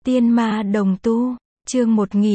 Tiên ma đồng tu, chương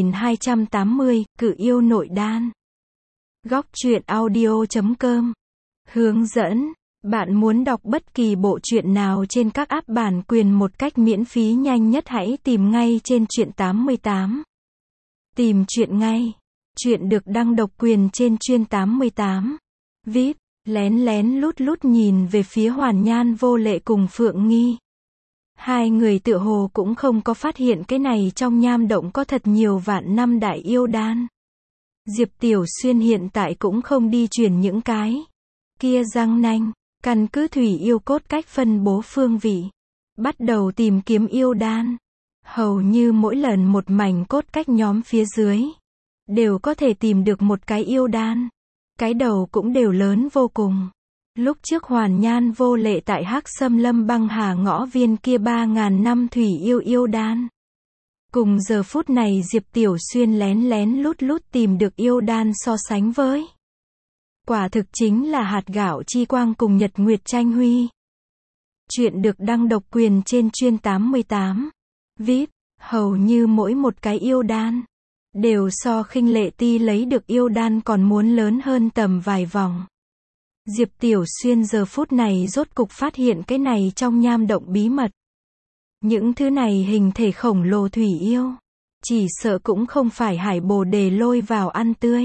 1280, cự yêu nội đan. Góc truyện audio.com. Hướng dẫn, bạn muốn đọc bất kỳ bộ truyện nào trên các app bản quyền một cách miễn phí nhanh nhất hãy tìm ngay trên Truyện 88. Tìm truyện ngay. Truyện được đăng độc quyền trên Truyện 88. VIP, lén lén lút lút nhìn về phía Hoàn Nhan Vô Lệ cùng Phượng Nghi. Hai người tựa hồ cũng không có phát hiện cái này trong nham động có thật nhiều vạn năm đại yêu đan. Diệp Tiểu Xuyên hiện tại cũng không đi truyền những cái kia răng nanh, căn cứ thủy yêu cốt cách phân bố phương vị, bắt đầu tìm kiếm yêu đan. Hầu như mỗi lần một mảnh cốt cách nhóm phía dưới đều có thể tìm được một cái yêu đan. Cái đầu cũng đều lớn vô cùng. Lúc trước Hoàn Nhan Vô Lệ tại Hắc Xâm Lâm băng hà ngõ viên kia 3.000 năm thủy yêu đan. Cùng giờ phút này Diệp Tiểu Xuyên lén lén lút lút tìm được yêu đan so sánh với. Quả thực chính là hạt gạo chi quang cùng nhật nguyệt tranh huy. Chuyện được đăng độc quyền trên Truyện 88. VIP, hầu như mỗi một cái yêu đan đều so Khinh Lệ Ti lấy được yêu đan còn muốn lớn hơn tầm vài vòng. Diệp Tiểu Xuyên giờ phút này rốt cục phát hiện cái này trong nham động bí mật. Những thứ này hình thể khổng lồ thủy yêu, chỉ sợ cũng không phải hải bồ đề lôi vào ăn tươi.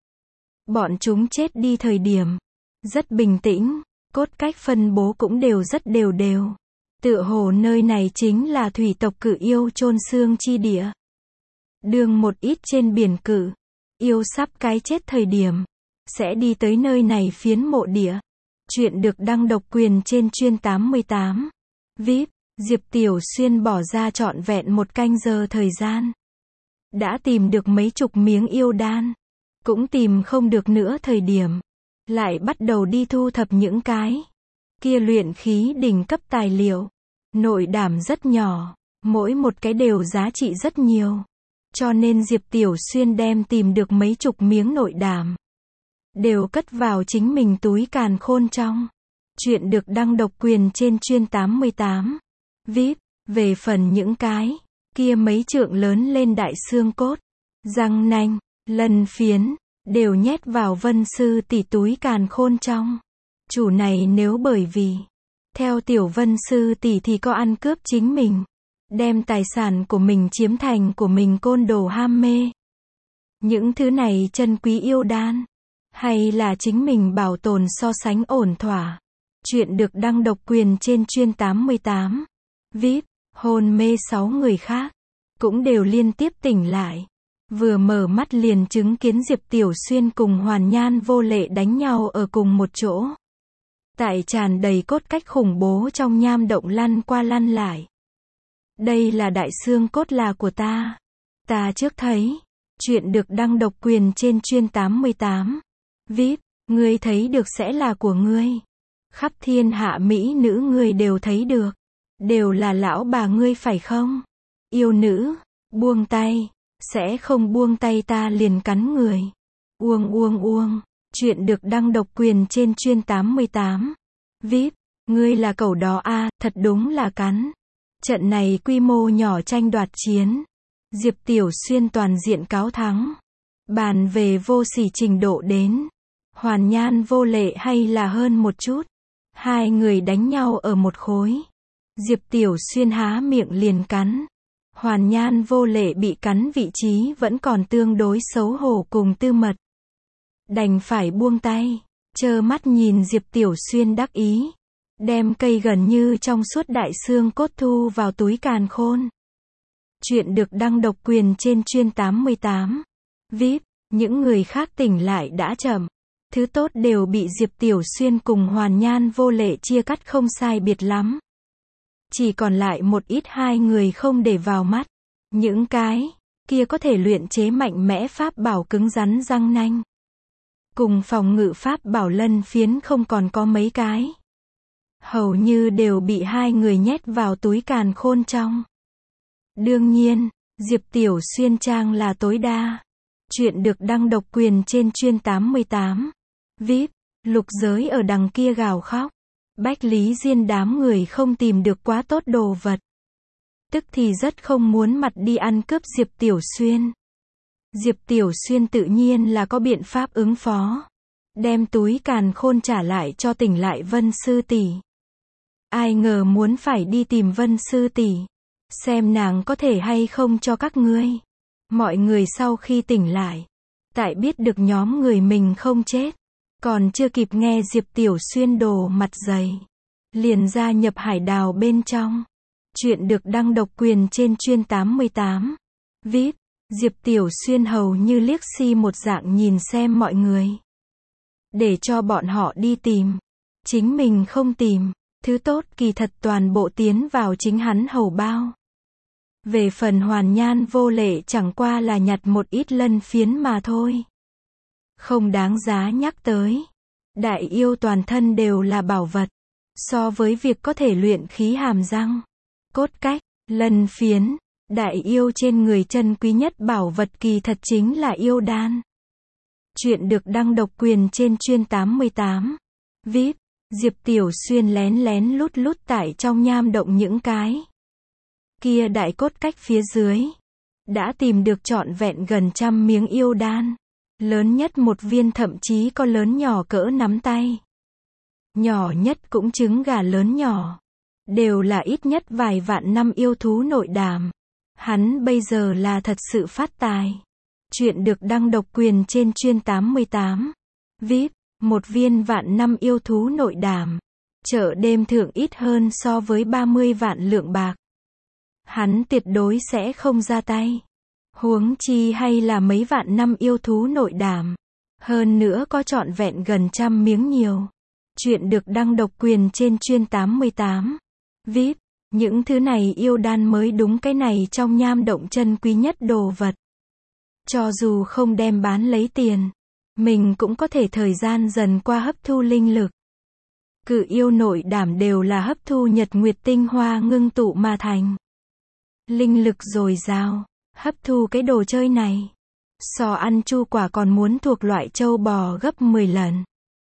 Bọn chúng chết đi thời điểm rất bình tĩnh, cốt cách phân bố cũng đều rất đều đều. Tựa hồ nơi này chính là thủy tộc cự yêu chôn xương chi địa. Đường một ít trên biển cự yêu sắp cái chết thời điểm sẽ đi tới nơi này phiến mộ địa. Chuyện được đăng độc quyền trên Truyện 88. VIP, Diệp Tiểu Xuyên bỏ ra trọn vẹn 1 canh giờ thời gian. Đã tìm được mấy chục miếng yêu đan. Cũng tìm không được nữa thời điểm. Lại bắt đầu đi thu thập những cái kia luyện khí đỉnh cấp tài liệu. Nội đảm rất nhỏ, mỗi một cái đều giá trị rất nhiều. Cho nên Diệp Tiểu Xuyên đem tìm được mấy chục miếng nội đảm đều cất vào chính mình túi càn khôn trong. Chuyện được đăng độc quyền trên Truyện 88. VIP, về phần những cái kia mấy trượng lớn lên đại xương cốt, răng nanh, lân phiến, đều nhét vào Vân Sư tỷ túi càn khôn trong. Chủ này nếu bởi vì theo tiểu Vân Sư tỷ thì có ăn cướp chính mình, đem tài sản của mình chiếm thành của mình côn đồ ham mê. Những thứ này chân quý yêu đan, hay là chính mình bảo tồn so sánh ổn thỏa. Chuyện được đăng độc quyền trên Truyện 88. VIP, hôn mê 6 người khác cũng đều liên tiếp tỉnh lại. Vừa mở mắt liền chứng kiến Diệp Tiểu Xuyên cùng Hoàn Nhan Vô Lệ đánh nhau ở cùng một chỗ. Tại tràn đầy cốt cách khủng bố trong nham động lăn qua lăn lại. Đây là đại xương cốt là của ta. Ta trước thấy. Chuyện được đăng độc quyền trên Truyện 88. VIP, ngươi thấy được sẽ là của ngươi. Khắp thiên hạ mỹ nữ ngươi đều thấy được. Đều là lão bà ngươi phải không? Yêu nữ, buông tay. Sẽ không buông tay ta liền cắn người. Uông. Chuyện được đăng độc quyền trên Truyện 88. VIP, ngươi là cẩu đó a, thật đúng là cắn. Trận này quy mô nhỏ tranh đoạt chiến. Diệp Tiểu Xuyên toàn diện cáo thắng. Bàn về vô sỉ trình độ đến. Hoàn Nhan Vô Lệ hay là hơn một chút. Hai người đánh nhau ở một khối. Diệp Tiểu Xuyên há miệng liền cắn. Hoàn Nhan Vô Lệ bị cắn vị trí vẫn còn tương đối xấu hổ cùng tư mật. Đành phải buông tay, trơ mắt nhìn Diệp Tiểu Xuyên đắc ý. Đem cây gần như trong suốt đại xương cốt thu vào túi càn khôn. Chuyện được đăng độc quyền trên Truyện 88. VIP, những người khác tỉnh lại đã chậm. Thứ tốt đều bị Diệp Tiểu Xuyên cùng Hoàn Nhan Vô Lệ chia cắt không sai biệt lắm. Chỉ còn lại một ít hai người không để vào mắt. Những cái kia có thể luyện chế mạnh mẽ pháp bảo cứng rắn răng nanh. Cùng phòng ngự pháp bảo lân phiến không còn có mấy cái. Hầu như đều bị hai người nhét vào túi càn khôn trong. Đương nhiên, Diệp Tiểu Xuyên trang là tối đa. Chuyện được đăng độc quyền trên Truyện 88. VIP, lục giới ở đằng kia gào khóc. Bách Lý Diên đám người không tìm được quá tốt đồ vật. tức thì rất không muốn mặt đi ăn cướp Diệp Tiểu Xuyên. Diệp Tiểu Xuyên tự nhiên là có biện pháp ứng phó. Đem túi càn khôn trả lại cho tỉnh lại Vân sư tỷ. Ai ngờ muốn phải đi tìm Vân sư tỷ, xem nàng có thể hay không cho các ngươi. Mọi người sau khi tỉnh lại, tại biết được nhóm người mình không chết, còn chưa kịp nghe Diệp Tiểu Xuyên đổ mặt dày, liền gia nhập hải đảo bên trong. Chuyện được đăng độc quyền trên Chuyên 88. VIP, Diệp Tiểu Xuyên hầu như liếc xi một dạng nhìn xem mọi người. Để cho bọn họ đi tìm. Chính mình không tìm, thứ tốt kỳ thật toàn bộ tiến vào chính hắn hầu bao. Về phần Hoàn Nhan Vô Lệ chẳng qua là nhặt một ít lân phiến mà thôi. Không đáng giá nhắc tới. Đại yêu toàn thân đều là bảo vật. So với việc có thể luyện khí hàm răng, cốt cách, lân phiến, đại yêu trên người chân quý nhất bảo vật kỳ thật chính là yêu đan. Chuyện được đăng độc quyền trên Chuyên 88. VIP, Diệp Tiểu Xuyên lén lén lút lút tải trong nham động những cái kia đại cốt cách phía dưới. Đã tìm được trọn vẹn gần 100 miếng yêu đan. Lớn nhất một viên thậm chí có lớn nhỏ cỡ nắm tay. Nhỏ nhất cũng trứng gà lớn nhỏ. Đều là ít nhất vài vạn năm yêu thú nội đàm. Hắn bây giờ là thật sự phát tài. Chuyện được đăng độc quyền trên Chuyên 88. VIP, một viên vạn năm yêu thú nội đàm. Chợ đêm thượng ít hơn so với 30 vạn lượng bạc. Hắn tuyệt đối sẽ không ra tay. Huống chi hay là mấy vạn năm yêu thú nội đàm. Hơn nữa có trọn vẹn gần 100 miếng nhiều. Chuyện được đăng độc quyền trên Chuyên 88. VIP, những thứ này yêu đan mới đúng cái này trong nham động chân quý nhất đồ vật. Cho dù không đem bán lấy tiền, mình cũng có thể thời gian dần qua hấp thu linh lực. Cự yêu nội đảm đều là hấp thu nhật nguyệt tinh hoa ngưng tụ mà thành. Linh lực dồi dào, hấp thu cái đồ chơi này. So ăn chu quả còn muốn thuộc loại châu bò gấp 10 lần.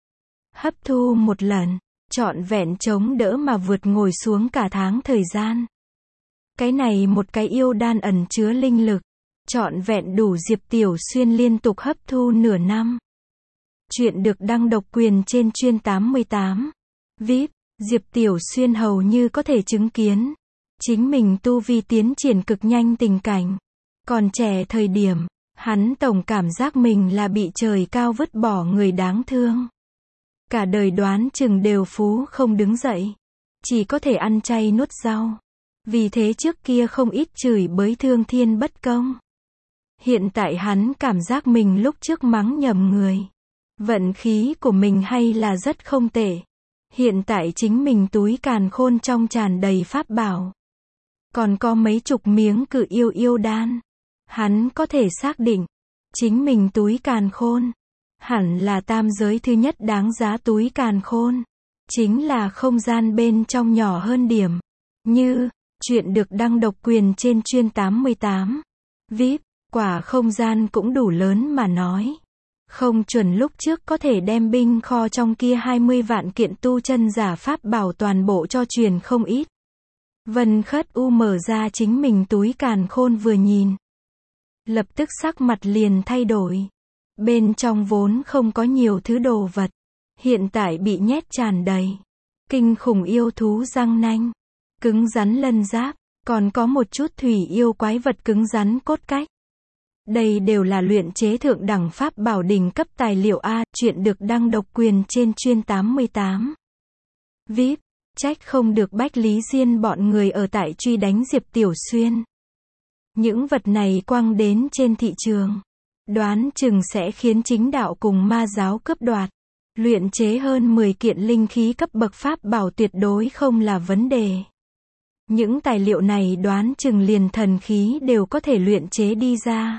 Hấp thu một lần, trọn vẹn chống đỡ mà vượt ngồi xuống cả tháng thời gian. Cái này một cái yêu đan ẩn chứa linh lực, trọn vẹn đủ Diệp Tiểu Xuyên liên tục hấp thu nửa năm. Chuyện được đăng độc quyền trên Chuyên 88. VIP, Diệp Tiểu Xuyên hầu như có thể chứng kiến chính mình tu vi tiến triển cực nhanh tình cảnh. Còn trẻ thời điểm, hắn tổng cảm giác mình là bị trời cao vứt bỏ người đáng thương. Cả đời đoán chừng đều phú không đứng dậy. Chỉ có thể ăn chay nuốt rau. Vì thế trước kia không ít chửi bới thương thiên bất công. Hiện tại hắn cảm giác mình lúc trước mắng nhầm người. Vận khí của mình hay là rất không tệ. Hiện tại chính mình túi càn khôn trong tràn đầy pháp bảo. Còn có mấy chục miếng cự yêu đan. Hắn có thể xác định, chính mình túi càn khôn hẳn là tam giới thứ nhất đáng giá túi càn khôn. Chính là không gian bên trong nhỏ hơn điểm. Như, chuyện được đăng độc quyền trên Chuyên 88. VIP, quả không gian cũng đủ lớn mà nói. Không chuẩn lúc trước có thể đem binh kho trong kia 20 vạn kiện tu chân giả pháp bảo toàn bộ cho truyền không ít. Vân Khất U mở ra chính mình túi càn khôn vừa nhìn. Lập tức sắc mặt liền thay đổi. Bên trong vốn không có nhiều thứ đồ vật. Hiện tại bị nhét tràn đầy. Kinh khủng yêu thú răng nanh. Cứng rắn lân giáp. Còn có một chút thủy yêu quái vật cứng rắn cốt cách. Đây đều là luyện chế thượng đẳng pháp bảo đỉnh cấp tài liệu A. Chuyện được đăng độc quyền trên Chuyên 88. VIP, trách không được Bách Lý Diên bọn người ở tại truy đánh Diệp Tiểu Xuyên. Những vật này quăng đến trên thị trường. Đoán chừng sẽ khiến chính đạo cùng ma giáo cướp đoạt. Luyện chế hơn 10 kiện linh khí cấp bậc pháp bảo tuyệt đối không là vấn đề. Những tài liệu này đoán chừng liền thần khí đều có thể luyện chế đi ra.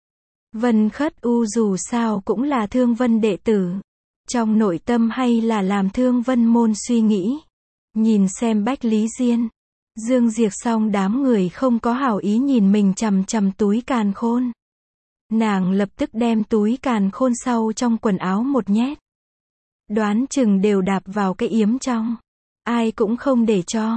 Vân Khất U dù sao cũng là Thương Vân đệ tử. Trong nội tâm hay là làm Thương Vân môn suy nghĩ. Nhìn xem Bách Lý Diên, Dương Diệc xong đám người không có hảo ý nhìn mình chằm chằm túi càn khôn. Nàng lập tức đem túi càn khôn sau trong quần áo một nhét. Đoán chừng đều đạp vào cái yếm trong. Ai cũng không để cho.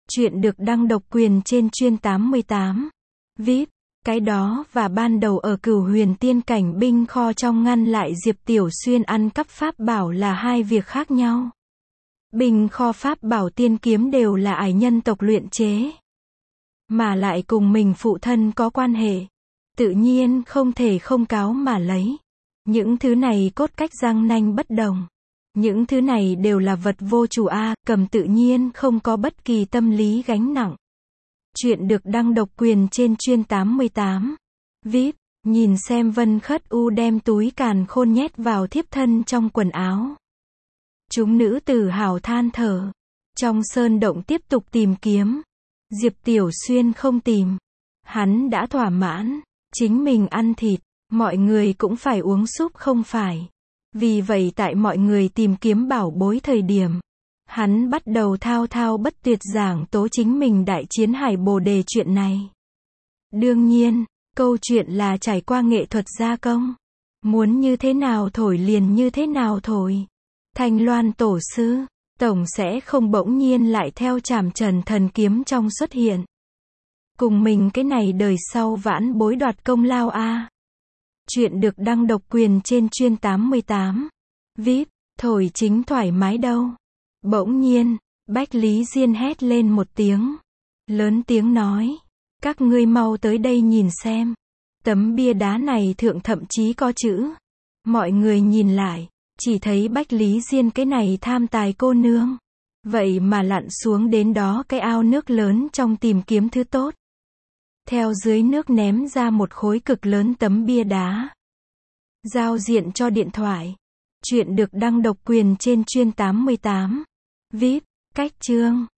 Chuyện được đăng độc quyền trên chuyên 88. VIP. Cái đó và ban đầu ở Cửu Huyền Tiên Cảnh binh kho trong ngăn lại Diệp Tiểu Xuyên ăn cắp pháp bảo là hai việc khác nhau. Binh kho pháp bảo tiên kiếm đều là ải nhân tộc luyện chế. Mà lại cùng mình phụ thân có quan hệ. Tự nhiên không thể không cáo mà lấy. Những thứ này cốt cách răng nanh bất đồng. Những thứ này đều là vật vô chủ cầm tự nhiên không có bất kỳ tâm lý gánh nặng. Chuyện được đăng độc quyền trên chuyên 88. VIP. Nhìn xem Vân Khất U đem túi càn khôn nhét vào thiếp thân trong quần áo. Chúng nữ tử hào than thở. Trong sơn động tiếp tục tìm kiếm. Diệp Tiểu Xuyên không tìm. Hắn đã thỏa mãn. Chính mình ăn thịt. Mọi người cũng phải uống súp không phải. Vì vậy tại mọi người tìm kiếm bảo bối thời điểm. Hắn bắt đầu thao thao bất tuyệt giảng tố chính mình đại chiến Hải Bồ Đề chuyện này. Đương nhiên, câu chuyện là trải qua nghệ thuật gia công. Muốn như thế nào thổi liền như thế nào thổi. Thanh Loan tổ sư, tổng sẽ không bỗng nhiên lại theo Trảm Trần thần kiếm trong xuất hiện. Cùng mình cái này đời sau vãn bối đoạt công lao Chuyện được đăng độc quyền trên chuyên 88. VIP. Thổi chính thoải mái đâu. Bỗng nhiên, Bách Lý Diên hét lên một tiếng. Lớn tiếng nói. Các ngươi mau tới đây nhìn xem. Tấm bia đá này thượng thậm chí có chữ. Mọi người nhìn lại. Chỉ thấy Bách Lý Diên cái này tham tài cô nương. Vậy mà lặn xuống đến đó cái ao nước lớn trong tìm kiếm thứ tốt. Theo dưới nước ném ra một khối cực lớn tấm bia đá. Giao diện cho điện thoại. Chuyện được đăng độc quyền trên chuyên 88. VIP. Cách chương.